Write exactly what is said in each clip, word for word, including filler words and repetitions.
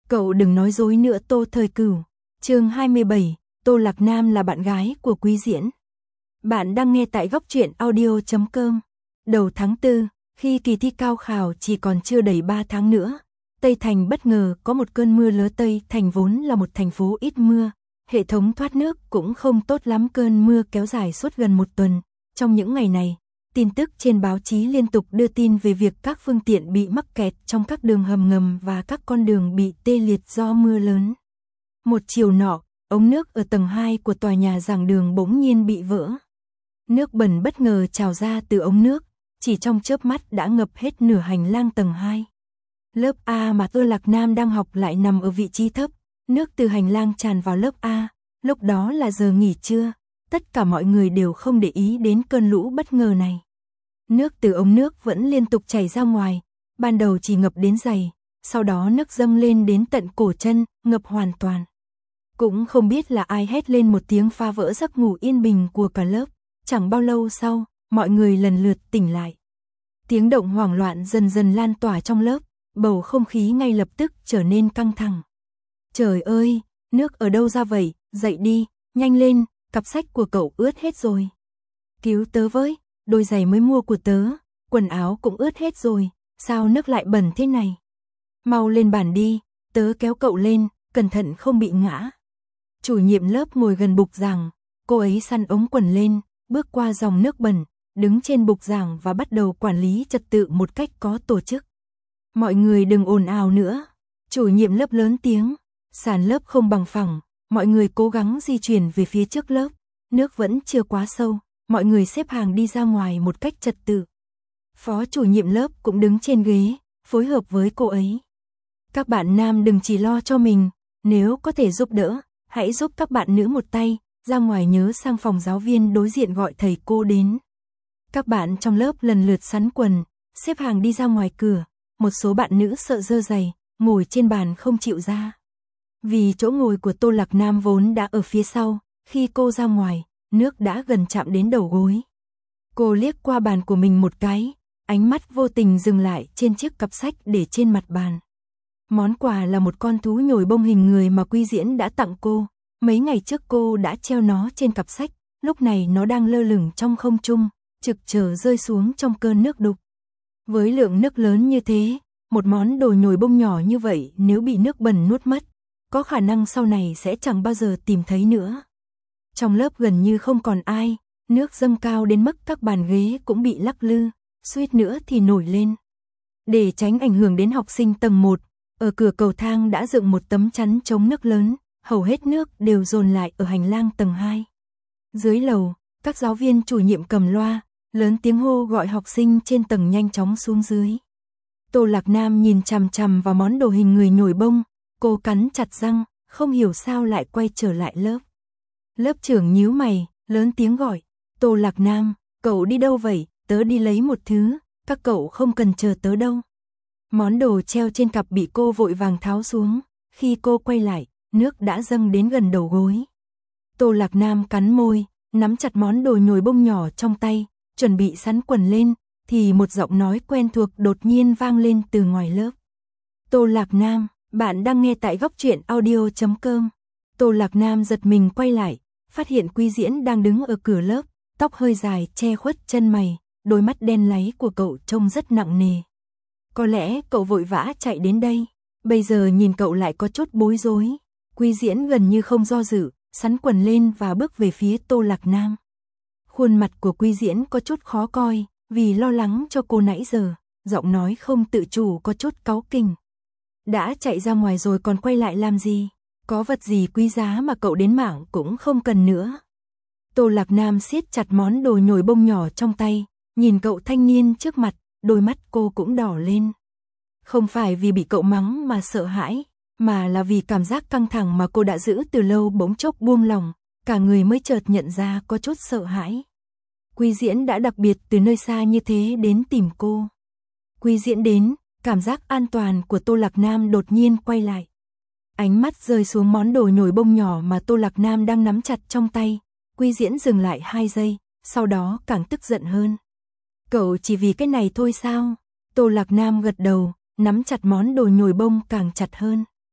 Cậu đừng nói dối nữa Tô Thời Cửu. Chương hai mươi bảy, Tô Lạc Nam là bạn gái của Quý Diễn. Bạn đang nghe tại góc truyện audio chấm com. Đầu tháng tư, khi kỳ thi cao khảo chỉ còn chưa đầy ba tháng nữa, Tây Thành bất ngờ có một cơn mưa lớn. Tây Thành vốn là một thành phố ít mưa, hệ thống thoát nước cũng không tốt lắm. Cơn mưa kéo dài suốt gần một tuần. Trong những ngày này, tin tức trên báo chí liên tục đưa tin về việc các phương tiện bị mắc kẹt trong các đường hầm ngầm và các con đường bị tê liệt do mưa lớn. Một chiều nọ, ống nước ở tầng hai của tòa nhà giảng đường bỗng nhiên bị vỡ. Nước bẩn bất ngờ trào ra từ ống nước, chỉ trong chớp mắt đã ngập hết nửa hành lang tầng hai. Lớp A mà Tô Lạc Nam đang học lại nằm ở vị trí thấp, nước từ hành lang tràn vào lớp A, lúc đó là giờ nghỉ trưa, tất cả mọi người đều không để ý đến cơn lũ bất ngờ này. Nước từ ống nước vẫn liên tục chảy ra ngoài, ban đầu chỉ ngập đến giày, sau đó nước dâng lên đến tận cổ chân, ngập hoàn toàn. Cũng không biết là ai hét lên một tiếng phá vỡ giấc ngủ yên bình của cả lớp, chẳng bao lâu sau, mọi người lần lượt tỉnh lại. Tiếng động hoảng loạn dần dần lan tỏa trong lớp, bầu không khí ngay lập tức trở nên căng thẳng. Trời ơi, nước ở đâu ra vậy, dậy đi, nhanh lên, cặp sách của cậu ướt hết rồi. Cứu tớ với, đôi giày mới mua của tớ, quần áo cũng ướt hết rồi, sao nước lại bẩn thế này? Mau lên bàn đi, tớ kéo cậu lên, cẩn thận không bị ngã. Chủ nhiệm lớp ngồi gần bục giảng, cô ấy xăn ống quần lên, bước qua dòng nước bẩn, đứng trên bục giảng và bắt đầu quản lý trật tự một cách có tổ chức. Mọi người đừng ồn ào nữa. Chủ nhiệm lớp lớn tiếng, sàn lớp không bằng phẳng, mọi người cố gắng di chuyển về phía trước lớp, nước vẫn chưa quá sâu, mọi người xếp hàng đi ra ngoài một cách trật tự. Phó chủ nhiệm lớp cũng đứng trên ghế, phối hợp với cô ấy. Các bạn nam đừng chỉ lo cho mình, nếu có thể giúp đỡ, hãy giúp các bạn nữ một tay, ra ngoài nhớ sang phòng giáo viên đối diện gọi thầy cô đến. Các bạn trong lớp lần lượt sắn quần, xếp hàng đi ra ngoài cửa, một số bạn nữ sợ dơ giày, ngồi trên bàn không chịu ra. Vì chỗ ngồi của Tô Lạc Nam vốn đã ở phía sau, khi cô ra ngoài, nước đã gần chạm đến đầu gối. Cô liếc qua bàn của mình một cái, ánh mắt vô tình dừng lại trên chiếc cặp sách để trên mặt bàn. Món quà là một con thú nhồi bông hình người mà Quý Diễn đã tặng cô. Mấy ngày trước cô đã treo nó trên cặp sách, lúc này nó đang lơ lửng trong không trung, trực chờ rơi xuống trong cơn nước đục. Với lượng nước lớn như thế, một món đồ nhồi bông nhỏ như vậy nếu bị nước bẩn nuốt mất, có khả năng sau này sẽ chẳng bao giờ tìm thấy nữa. Trong lớp gần như không còn ai, nước dâng cao đến mức các bàn ghế cũng bị lắc lư, suýt nữa thì nổi lên. Để tránh ảnh hưởng đến học sinh tầng một, ở cửa cầu thang đã dựng một tấm chắn chống nước lớn, hầu hết nước đều dồn lại ở hành lang tầng hai. Dưới lầu, các giáo viên chủ nhiệm cầm loa, lớn tiếng hô gọi học sinh trên tầng nhanh chóng xuống dưới. Tô Lạc Nam nhìn chằm chằm vào món đồ hình người nhồi bông, cô cắn chặt răng, không hiểu sao lại quay trở lại lớp. Lớp trưởng nhíu mày, lớn tiếng gọi, Tô Lạc Nam, cậu đi đâu vậy, tớ đi lấy một thứ, các cậu không cần chờ tớ đâu. Món đồ treo trên cặp bị cô vội vàng tháo xuống, khi cô quay lại, nước đã dâng đến gần đầu gối. Tô Lạc Nam cắn môi, nắm chặt món đồ nhồi bông nhỏ trong tay, chuẩn bị sắn quần lên, thì một giọng nói quen thuộc đột nhiên vang lên từ ngoài lớp. Tô Lạc Nam, bạn đang nghe tại góc truyện audio chấm com. Tô Lạc Nam giật mình quay lại, phát hiện Quý Diễn đang đứng ở cửa lớp, tóc hơi dài che khuất chân mày, đôi mắt đen láy của cậu trông rất nặng nề. Có lẽ cậu vội vã chạy đến đây, bây giờ nhìn cậu lại có chút bối rối. Quý Diễn gần như không do dự, sắn quần lên và bước về phía Tô Lạc Nam. Khuôn mặt của Quý Diễn có chút khó coi, vì lo lắng cho cô nãy giờ, giọng nói không tự chủ có chút cáu kỉnh. Đã chạy ra ngoài rồi còn quay lại làm gì? Có vật gì quý giá mà cậu đến mảng cũng không cần nữa. Tô Lạc Nam siết chặt món đồ nhồi bông nhỏ trong tay, nhìn cậu thanh niên trước mặt, đôi mắt cô cũng đỏ lên. Không phải vì bị cậu mắng mà sợ hãi, mà là vì cảm giác căng thẳng mà cô đã giữ từ lâu bỗng chốc buông lỏng, cả người mới chợt nhận ra có chút sợ hãi. Quý Diễn đã đặc biệt từ nơi xa như thế đến tìm cô. Quý Diễn đến, cảm giác an toàn của Tô Lạc Nam đột nhiên quay lại. Ánh mắt rơi xuống món đồ nhồi bông nhỏ mà Tô Lạc Nam đang nắm chặt trong tay. Quý Diễn dừng lại hai giây, sau đó càng tức giận hơn. Cậu chỉ vì cái này thôi sao? Tô Lạc Nam gật đầu, nắm chặt món đồ nhồi bông càng chặt hơn.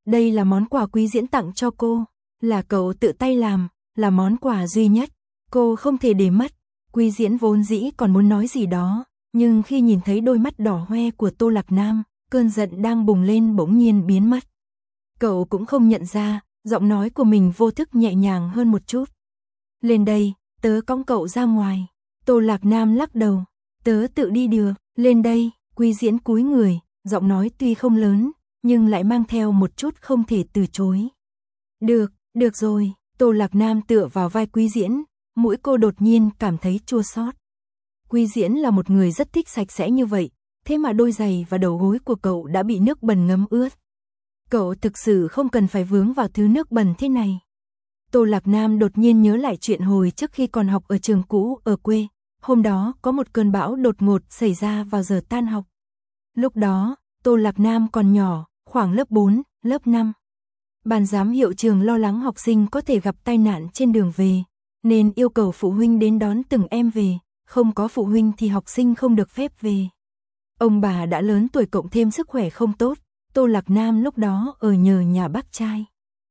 Đây là món quà Quý Diễn tặng cho cô, là cậu tự tay làm, là món quà duy nhất, cô không thể để mất. Quý Diễn vốn dĩ còn muốn nói gì đó, nhưng khi nhìn thấy đôi mắt đỏ hoe của Tô Lạc Nam, cơn giận đang bùng lên bỗng nhiên biến mất. Cậu cũng không nhận ra, giọng nói của mình vô thức nhẹ nhàng hơn một chút. Lên đây, tớ cõng cậu ra ngoài. Tô Lạc Nam lắc đầu, tớ tự đi được, lên đây. Quý Diễn cúi người, giọng nói tuy không lớn, nhưng lại mang theo một chút không thể từ chối. Được, được rồi. Tô Lạc Nam tựa vào vai Quý Diễn, mũi cô đột nhiên cảm thấy chua xót. Quý Diễn là một người rất thích sạch sẽ như vậy, thế mà đôi giày và đầu gối của cậu đã bị nước bẩn ngấm ướt. Cậu thực sự không cần phải vướng vào thứ nước bẩn thế này. Tô Lạc Nam đột nhiên nhớ lại chuyện hồi trước khi còn học ở trường cũ ở quê. Hôm đó có một cơn bão đột ngột xảy ra vào giờ tan học. Lúc đó, Tô Lạc Nam còn nhỏ, khoảng lớp bốn, lớp năm. Ban giám hiệu trường lo lắng học sinh có thể gặp tai nạn trên đường về, nên yêu cầu phụ huynh đến đón từng em về, không có phụ huynh thì học sinh không được phép về. Ông bà đã lớn tuổi cộng thêm sức khỏe không tốt, Tô Lạc Nam lúc đó ở nhờ nhà bác trai.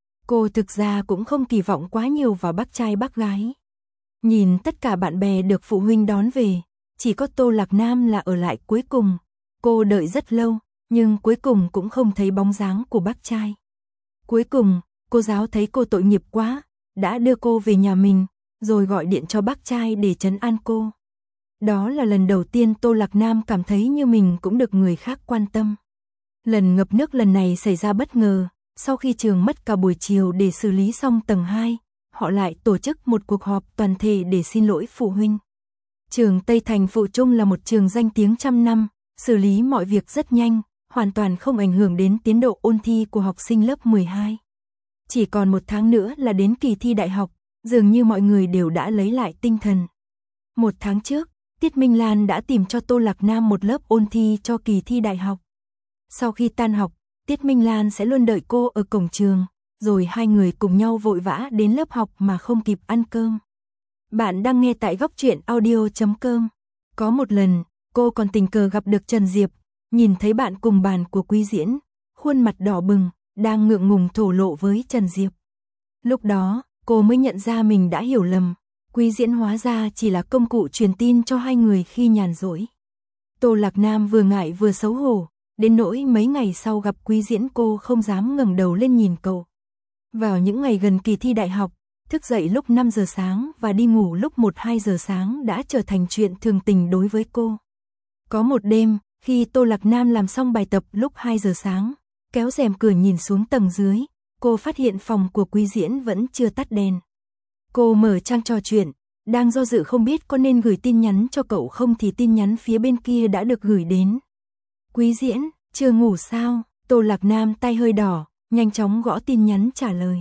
Cô thực ra cũng không kỳ vọng quá nhiều vào bác trai bác gái. Nhìn tất cả bạn bè được phụ huynh đón về, chỉ có Tô Lạc Nam là ở lại cuối cùng. Cô đợi rất lâu, nhưng cuối cùng cũng không thấy bóng dáng của bác trai. Cuối cùng, cô giáo thấy cô tội nghiệp quá, đã đưa cô về nhà mình, rồi gọi điện cho bác trai để trấn an cô. Đó là lần đầu tiên Tô Lạc Nam cảm thấy như mình cũng được người khác quan tâm. Lần ngập nước lần này xảy ra bất ngờ, sau khi trường mất cả buổi chiều để xử lý xong tầng hai, họ lại tổ chức một cuộc họp toàn thể để xin lỗi phụ huynh. Trường Tây Thành Phụ Trung là một trường danh tiếng trăm năm, xử lý mọi việc rất nhanh, hoàn toàn không ảnh hưởng đến tiến độ ôn thi của học sinh lớp mười hai. Chỉ còn một tháng nữa là đến kỳ thi đại học, dường như mọi người đều đã lấy lại tinh thần. Một tháng trước, Tiết Minh Lan đã tìm cho Tô Lạc Nam một lớp ôn thi cho kỳ thi đại học. Sau khi tan học, Tiết Minh Lan sẽ luôn đợi cô ở cổng trường, rồi hai người cùng nhau vội vã đến lớp học mà không kịp ăn cơm. Bạn đang nghe tại góc truyện audio chấm com. Có một lần, cô còn tình cờ gặp được Trần Diệp, nhìn thấy bạn cùng bàn của Quý Diễn, khuôn mặt đỏ bừng, đang ngượng ngùng thổ lộ với Trần Diệp. Lúc đó, cô mới nhận ra mình đã hiểu lầm, Quý Diễn hóa ra chỉ là công cụ truyền tin cho hai người khi nhàn rỗi. Tô Lạc Nam vừa ngại vừa xấu hổ, đến nỗi mấy ngày sau gặp Quý Diễn cô không dám ngẩng đầu lên nhìn cậu. Vào những ngày gần kỳ thi đại học, thức dậy lúc năm giờ sáng và đi ngủ lúc một hai giờ sáng đã trở thành chuyện thường tình đối với cô. Có một đêm, khi Tô Lạc Nam làm xong bài tập lúc hai giờ sáng, kéo rèm cửa nhìn xuống tầng dưới, cô phát hiện phòng của Quý Diễn vẫn chưa tắt đèn. Cô mở trang trò chuyện, đang do dự không biết có nên gửi tin nhắn cho cậu không thì tin nhắn phía bên kia đã được gửi đến. Quý Diễn, chưa ngủ sao? Tô Lạc Nam tay hơi đỏ, nhanh chóng gõ tin nhắn trả lời.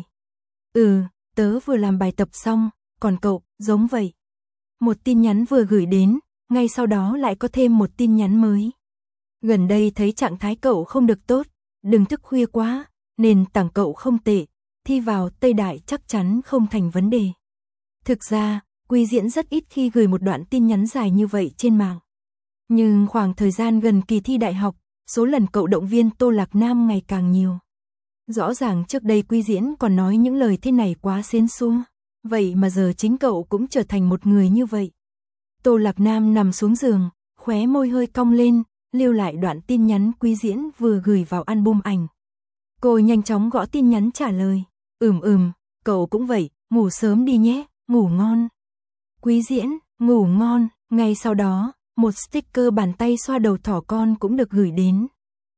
Ừ, tớ vừa làm bài tập xong, còn cậu, giống vậy. Một tin nhắn vừa gửi đến, ngay sau đó lại có thêm một tin nhắn mới. Gần đây thấy trạng thái cậu không được tốt, đừng thức khuya quá, nền tảng cậu không tệ, thi vào Tây Đại chắc chắn không thành vấn đề. Thực ra, Quý Diễn rất ít khi gửi một đoạn tin nhắn dài như vậy trên mạng. Nhưng khoảng thời gian gần kỳ thi đại học, số lần cậu động viên Tô Lạc Nam ngày càng nhiều. Rõ ràng trước đây Quý Diễn còn nói những lời thế này quá xến xúa, vậy mà giờ chính cậu cũng trở thành một người như vậy. Tô Lạc Nam nằm xuống giường, khóe môi hơi cong lên, lưu lại đoạn tin nhắn Quý Diễn vừa gửi vào album ảnh. Cô nhanh chóng gõ tin nhắn trả lời. Ừm ừm, cậu cũng vậy, ngủ sớm đi nhé, ngủ ngon. Quý Diễn, ngủ ngon. Ngay sau đó, một sticker bàn tay xoa đầu thỏ con cũng được gửi đến.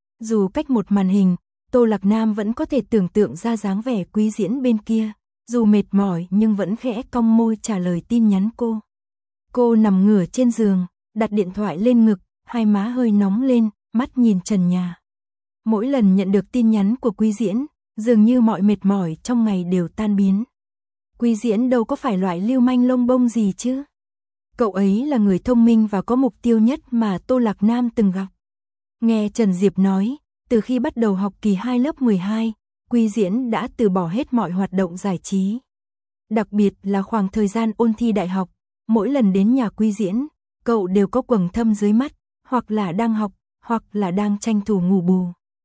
Dù cách một màn hình, Tô Lạc Nam vẫn có thể tưởng tượng ra dáng vẻ Quý Diễn bên kia, dù mệt mỏi nhưng vẫn khẽ cong môi trả lời tin nhắn cô. Cô nằm ngửa trên giường, đặt điện thoại lên ngực, hai má hơi nóng lên, mắt nhìn trần nhà. Mỗi lần nhận được tin nhắn của Quý Diễn, dường như mọi mệt mỏi trong ngày đều tan biến. Quý Diễn đâu có phải loại lưu manh lông bông gì chứ. Cậu ấy là người thông minh và có mục tiêu nhất mà Tô Lạc Nam từng gặp. Nghe Trần Diệp nói, từ khi bắt đầu học kỳ hai lớp mười hai, Quý Diễn đã từ bỏ hết mọi hoạt động giải trí. Đặc biệt là khoảng thời gian ôn thi đại học, mỗi lần đến nhà Quý Diễn, cậu đều có quầng thâm dưới mắt, hoặc là đang học, hoặc là đang tranh thủ ngủ bù.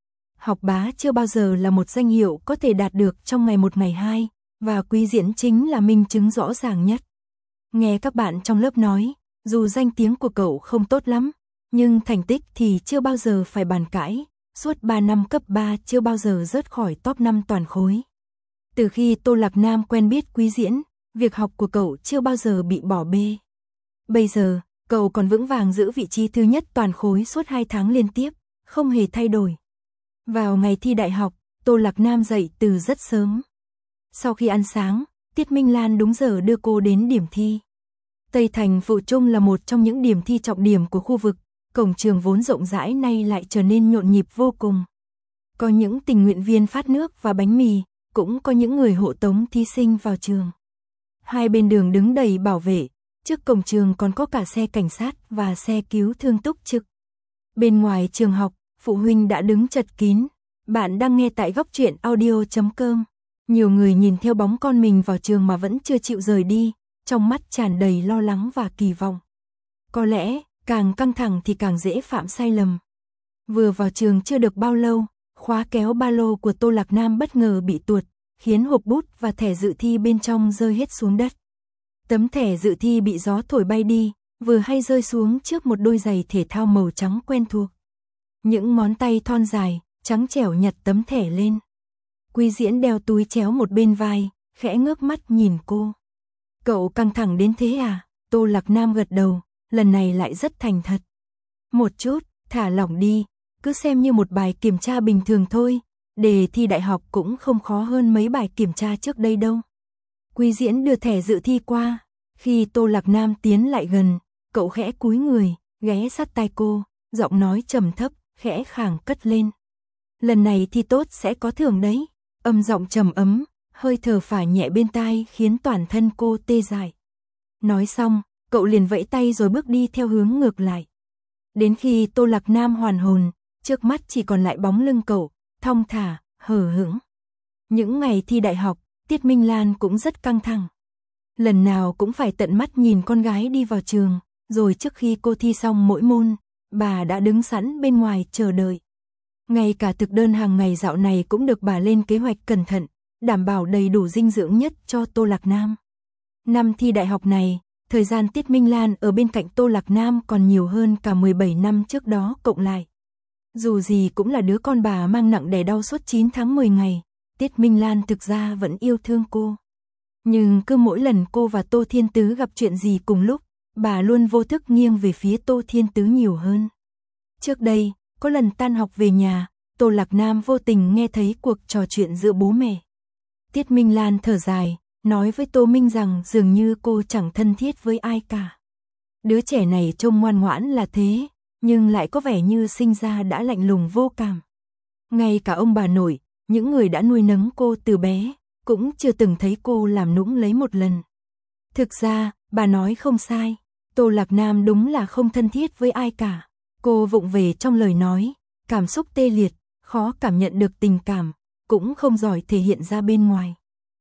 Học bá chưa bao giờ là một danh hiệu có thể đạt được trong ngày một ngày hai, và Quý Diễn chính là minh chứng rõ ràng nhất. Nghe các bạn trong lớp nói, dù danh tiếng của cậu không tốt lắm, nhưng thành tích thì chưa bao giờ phải bàn cãi, suốt ba năm cấp ba chưa bao giờ rớt khỏi top năm toàn khối. Từ khi Tô Lạc Nam quen biết Quý Diễn, việc học của cậu chưa bao giờ bị bỏ bê. Bây giờ, cậu còn vững vàng giữ vị trí thứ nhất toàn khối suốt hai tháng liên tiếp, không hề thay đổi. Vào ngày thi đại học, Tô Lạc Nam dậy từ rất sớm. Sau khi ăn sáng, Tiết Minh Lan đúng giờ đưa cô đến điểm thi. Tây Thành Phụ Trung là một trong những điểm thi trọng điểm của khu vực, cổng trường vốn rộng rãi nay lại trở nên nhộn nhịp vô cùng. Có những tình nguyện viên phát nước và bánh mì, cũng có những người hộ tống thí sinh vào trường. Hai bên đường đứng đầy bảo vệ, trước cổng trường còn có cả xe cảnh sát và xe cứu thương túc trực. Bên ngoài trường học, phụ huynh đã đứng chật kín. Bạn đang nghe tại góc truyện audio chấm com. Nhiều người nhìn theo bóng con mình vào trường mà vẫn chưa chịu rời đi, trong mắt tràn đầy lo lắng và kỳ vọng. Có lẽ, càng căng thẳng thì càng dễ phạm sai lầm. Vừa vào trường chưa được bao lâu, khóa kéo ba lô của Tô Lạc Nam bất ngờ bị tuột, khiến hộp bút và thẻ dự thi bên trong rơi hết xuống đất. Tấm thẻ dự thi bị gió thổi bay đi, vừa hay rơi xuống trước một đôi giày thể thao màu trắng quen thuộc. Những ngón tay thon dài, trắng trẻo nhặt tấm thẻ lên. Quý Diễn đeo túi chéo một bên vai, khẽ ngước mắt nhìn cô. Cậu căng thẳng đến thế à? Tô Lạc Nam gật đầu, lần này lại rất thành thật. Một chút, thả lỏng đi, cứ xem như một bài kiểm tra bình thường thôi, đề thi đại học cũng không khó hơn mấy bài kiểm tra trước đây đâu. Quý Diễn đưa thẻ dự thi qua, khi Tô Lạc Nam tiến lại gần, cậu khẽ cúi người, ghé sát tai cô, giọng nói trầm thấp, khẽ khàng cất lên. Lần này thi tốt sẽ có thưởng đấy. Âm giọng trầm ấm, hơi thở phả nhẹ bên tai khiến toàn thân cô tê dại. Nói xong, cậu liền vẫy tay rồi bước đi theo hướng ngược lại. Đến khi Tô Lạc Nam hoàn hồn, trước mắt chỉ còn lại bóng lưng cậu, thong thả, hờ hững. Những ngày thi đại học, Tiết Minh Lan cũng rất căng thẳng. Lần nào cũng phải tận mắt nhìn con gái đi vào trường, rồi trước khi cô thi xong mỗi môn, bà đã đứng sẵn bên ngoài chờ đợi. Ngay cả thực đơn hàng ngày dạo này cũng được bà lên kế hoạch cẩn thận, đảm bảo đầy đủ dinh dưỡng nhất cho Tô Lạc Nam. Năm thi đại học này, thời gian Tiết Minh Lan ở bên cạnh Tô Lạc Nam còn nhiều hơn cả mười bảy năm trước đó cộng lại. Dù gì cũng là đứa con bà mang nặng đè đau suốt chín tháng mười ngày, Tiết Minh Lan thực ra vẫn yêu thương cô. Nhưng cứ mỗi lần cô và Tô Thiên Tứ gặp chuyện gì cùng lúc, bà luôn vô thức nghiêng về phía Tô Thiên Tứ nhiều hơn. Trước đây, có lần tan học về nhà, Tô Lạc Nam vô tình nghe thấy cuộc trò chuyện giữa bố mẹ. Tiết Minh Lan thở dài, nói với Tô Minh rằng dường như cô chẳng thân thiết với ai cả. Đứa trẻ này trông ngoan ngoãn là thế, nhưng lại có vẻ như sinh ra đã lạnh lùng vô cảm. Ngay cả ông bà nội, những người đã nuôi nấng cô từ bé, cũng chưa từng thấy cô làm nũng lấy một lần. Thực ra, bà nói không sai, Tô Lạc Nam đúng là không thân thiết với ai cả. Cô vụng về trong lời nói, cảm xúc tê liệt, khó cảm nhận được tình cảm, cũng không giỏi thể hiện ra bên ngoài.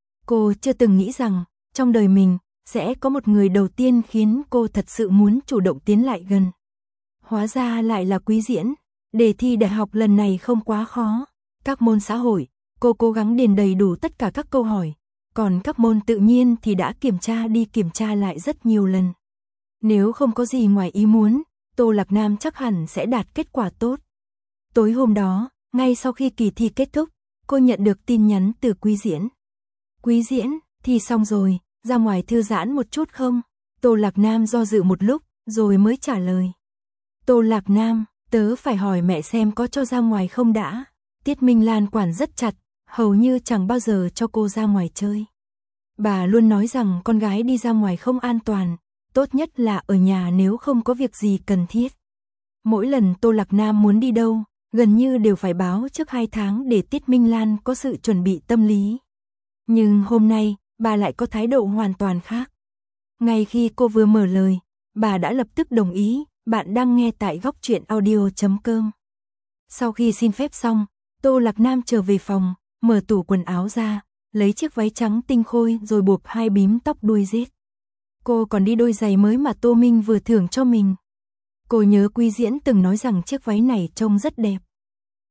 Cô chưa từng nghĩ rằng, trong đời mình, sẽ có một người đầu tiên khiến cô thật sự muốn chủ động tiến lại gần. Hóa ra lại là Quý Diễn. Đề thi đại học lần này không quá khó. Các môn xã hội, cô cố gắng điền đầy đủ tất cả các câu hỏi. Còn các môn tự nhiên thì đã kiểm tra đi kiểm tra lại rất nhiều lần. Nếu không có gì ngoài ý muốn, Tô Lạc Nam chắc hẳn sẽ đạt kết quả tốt. Tối hôm đó, ngay sau khi kỳ thi kết thúc, cô nhận được tin nhắn từ Quý Diễn. Quý Diễn, thi xong rồi, ra ngoài thư giãn một chút không? Tô Lạc Nam do dự một lúc, rồi mới trả lời. Tô Lạc Nam, tớ phải hỏi mẹ xem có cho ra ngoài không đã. Tiết Minh Lan quản rất chặt, hầu như chẳng bao giờ cho cô ra ngoài chơi. Bà luôn nói rằng con gái đi ra ngoài không an toàn, tốt nhất là ở nhà nếu không có việc gì cần thiết. Mỗi lần Tô Lạc Nam muốn đi đâu, gần như đều phải báo trước hai tháng để Tiết Minh Lan có sự chuẩn bị tâm lý. Nhưng hôm nay, bà lại có thái độ hoàn toàn khác. Ngay khi cô vừa mở lời, bà đã lập tức đồng ý. Bạn đang nghe tại góc truyện audio chấm com. Sau khi xin phép xong, Tô Lạc Nam trở về phòng, mở tủ quần áo ra, lấy chiếc váy trắng tinh khôi rồi buộc hai bím tóc đuôi rết. Cô còn đi đôi giày mới mà Tô Minh vừa thưởng cho mình. Cô nhớ Quý Diễn từng nói rằng chiếc váy này trông rất đẹp.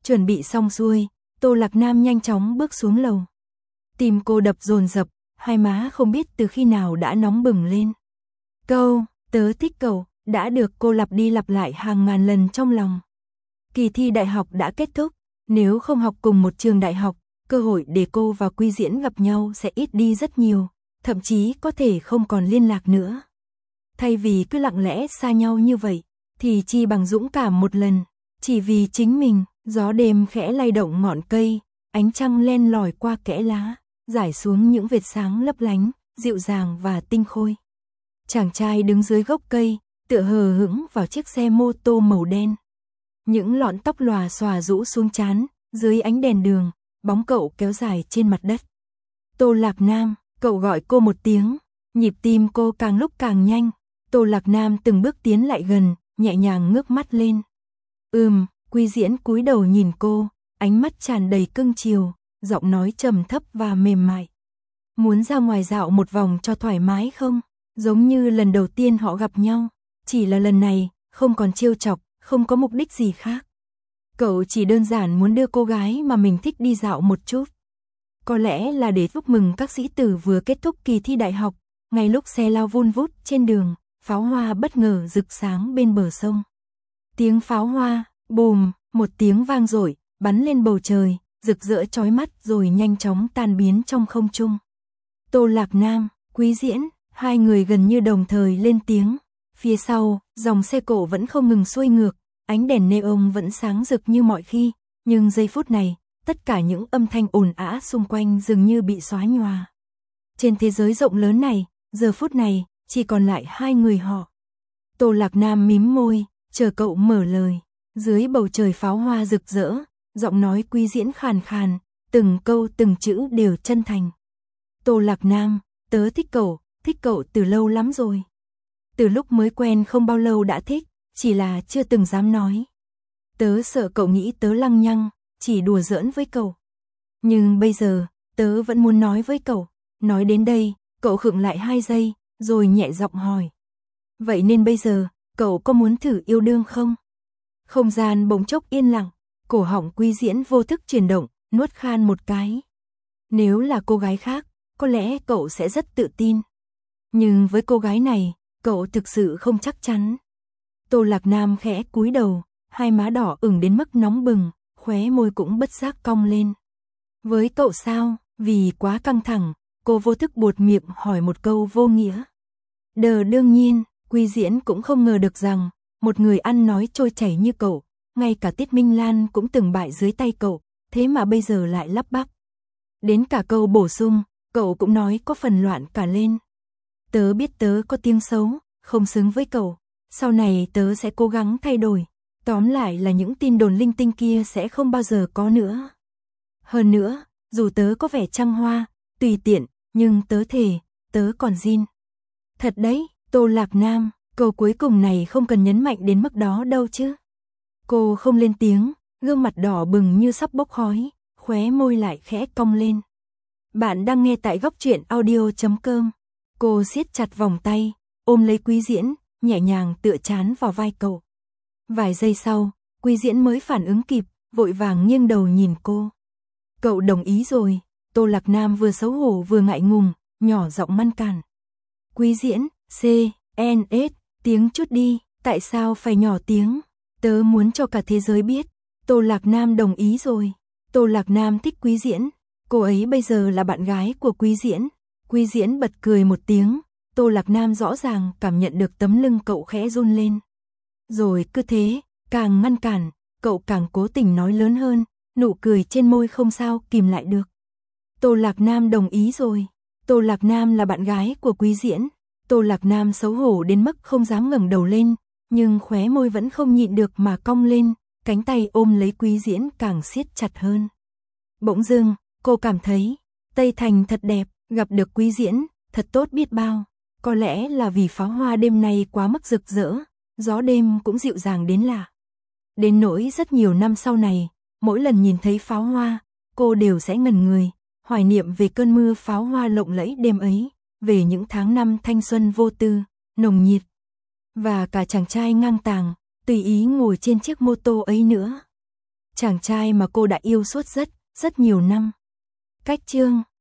Chuẩn bị xong xuôi, Tô Lạc Nam nhanh chóng bước xuống lầu. Tim cô đập dồn dập, hai má không biết từ khi nào đã nóng bừng lên. Câu, tớ thích cậu, đã được cô lặp đi lặp lại hàng ngàn lần trong lòng. Kỳ thi đại học đã kết thúc, nếu không học cùng một trường đại học, cơ hội để cô và Quý Diễn gặp nhau sẽ ít đi rất nhiều, thậm chí có thể không còn liên lạc nữa. Thay vì cứ lặng lẽ xa nhau như vậy, thì chi bằng dũng cảm một lần, chỉ vì chính mình. Gió đêm khẽ lay động ngọn cây, ánh trăng len lỏi qua kẽ lá, rải xuống những vệt sáng lấp lánh, dịu dàng và tinh khôi. Chàng trai đứng dưới gốc cây, tựa hờ hững vào chiếc xe mô tô màu đen. Những lọn tóc lòa xòa rũ xuống trán, dưới ánh đèn đường, bóng cậu kéo dài trên mặt đất. Tô Lạc Nam, cậu gọi cô một tiếng, nhịp tim cô càng lúc càng nhanh. Tô Lạc Nam từng bước tiến lại gần, nhẹ nhàng ngước mắt lên. Ừm. Quý Diễn cúi đầu nhìn cô, ánh mắt tràn đầy cưng chiều, giọng nói trầm thấp và mềm mại. Muốn ra ngoài dạo một vòng cho thoải mái không? Giống như lần đầu tiên họ gặp nhau, chỉ là lần này, không còn trêu chọc, không có mục đích gì khác. Cậu chỉ đơn giản muốn đưa cô gái mà mình thích đi dạo một chút. Có lẽ là để chúc mừng các sĩ tử vừa kết thúc kỳ thi đại học, ngay lúc xe lao vun vút trên đường, pháo hoa bất ngờ rực sáng bên bờ sông. Tiếng pháo hoa, bùm, một tiếng vang dội, bắn lên bầu trời, rực rỡ chói mắt rồi nhanh chóng tan biến trong không trung. Tô Lạc Nam, Quý Diễn, hai người gần như đồng thời lên tiếng. Phía sau, dòng xe cộ vẫn không ngừng xuôi ngược, ánh đèn neon vẫn sáng rực như mọi khi, nhưng giây phút này, tất cả những âm thanh ồn ào xung quanh dường như bị xóa nhòa. Trên thế giới rộng lớn này, giờ phút này, chỉ còn lại hai người họ. Tô Lạc Nam mím môi, chờ cậu mở lời. Dưới bầu trời pháo hoa rực rỡ, giọng nói Quý Diễn khàn khàn, từng câu từng chữ đều chân thành. Tô Lạc Nam, tớ thích cậu, thích cậu từ lâu lắm rồi. Từ lúc mới quen không bao lâu đã thích, chỉ là chưa từng dám nói. Tớ sợ cậu nghĩ tớ lăng nhăng, chỉ đùa giỡn với cậu. Nhưng bây giờ, tớ vẫn muốn nói với cậu. Nói đến đây, cậu khựng lại hai giây, rồi nhẹ giọng hỏi. Vậy nên bây giờ, cậu có muốn thử yêu đương không? Không gian bỗng chốc yên lặng, cổ họng Quý Diễn vô thức chuyển động, nuốt khan một cái. Nếu là cô gái khác, có lẽ cậu sẽ rất tự tin. Nhưng với cô gái này, cậu thực sự không chắc chắn. Tô Lạc Nam khẽ cúi đầu, hai má đỏ ửng đến mức nóng bừng, khóe môi cũng bất giác cong lên. Với cậu sao? Vì quá căng thẳng, cô vô thức buột miệng hỏi một câu vô nghĩa. Đờ đương nhiên, Quý Diễn cũng không ngờ được rằng, một người ăn nói trôi chảy như cậu, ngay cả Tiết Minh Lan cũng từng bại dưới tay cậu, thế mà bây giờ lại lắp bắp. Đến cả câu bổ sung, cậu cũng nói có phần loạn cả lên. Tớ biết tớ có tiếng xấu, không xứng với cậu, sau này tớ sẽ cố gắng thay đổi. Tóm lại là những tin đồn linh tinh kia sẽ không bao giờ có nữa. Hơn nữa, dù tớ có vẻ trăng hoa, tùy tiện, nhưng tớ thề, tớ còn zin. Thật đấy, Tô Lạc Nam, câu cuối cùng này không cần nhấn mạnh đến mức đó đâu chứ. Cô không lên tiếng, gương mặt đỏ bừng như sắp bốc khói, khóe môi lại khẽ cong lên. Bạn đang nghe tại góc truyện audio chấm com. Cô siết chặt vòng tay, ôm lấy Quý Diễn, nhẹ nhàng tựa trán vào vai cậu. Vài giây sau, Quý Diễn mới phản ứng kịp, vội vàng nghiêng đầu nhìn cô. Cậu đồng ý rồi. Tô Lạc Nam vừa xấu hổ vừa ngại ngùng, nhỏ giọng ngăn cản. Quý Diễn, C, N, S, tiếng chút đi, tại sao phải nhỏ tiếng? Tớ muốn cho cả thế giới biết. Tô Lạc Nam đồng ý rồi. Tô Lạc Nam thích Quý Diễn, cô ấy bây giờ là bạn gái của Quý Diễn. Quý Diễn bật cười một tiếng, Tô Lạc Nam rõ ràng cảm nhận được tấm lưng cậu khẽ run lên. Rồi cứ thế, càng ngăn cản, cậu càng cố tình nói lớn hơn, nụ cười trên môi không sao kìm lại được. Tô Lạc Nam đồng ý rồi. Tô Lạc Nam là bạn gái của Quý Diễn. Tô Lạc Nam xấu hổ đến mức không dám ngẩng đầu lên, nhưng khóe môi vẫn không nhịn được mà cong lên, cánh tay ôm lấy Quý Diễn càng siết chặt hơn. Bỗng dưng, cô cảm thấy, Tây Thành thật đẹp, gặp được Quý Diễn, thật tốt biết bao. Có lẽ là vì pháo hoa đêm nay quá mức rực rỡ, gió đêm cũng dịu dàng đến lạ. Đến nỗi rất nhiều năm sau này, mỗi lần nhìn thấy pháo hoa, cô đều sẽ ngẩn người, hoài niệm về cơn mưa pháo hoa lộng lẫy đêm ấy, về những tháng năm thanh xuân vô tư, nồng nhiệt. Và cả chàng trai ngang tàng, tùy ý ngồi trên chiếc mô tô ấy nữa. chàng trai mà cô đã yêu suốt rất, rất nhiều năm. Cách chương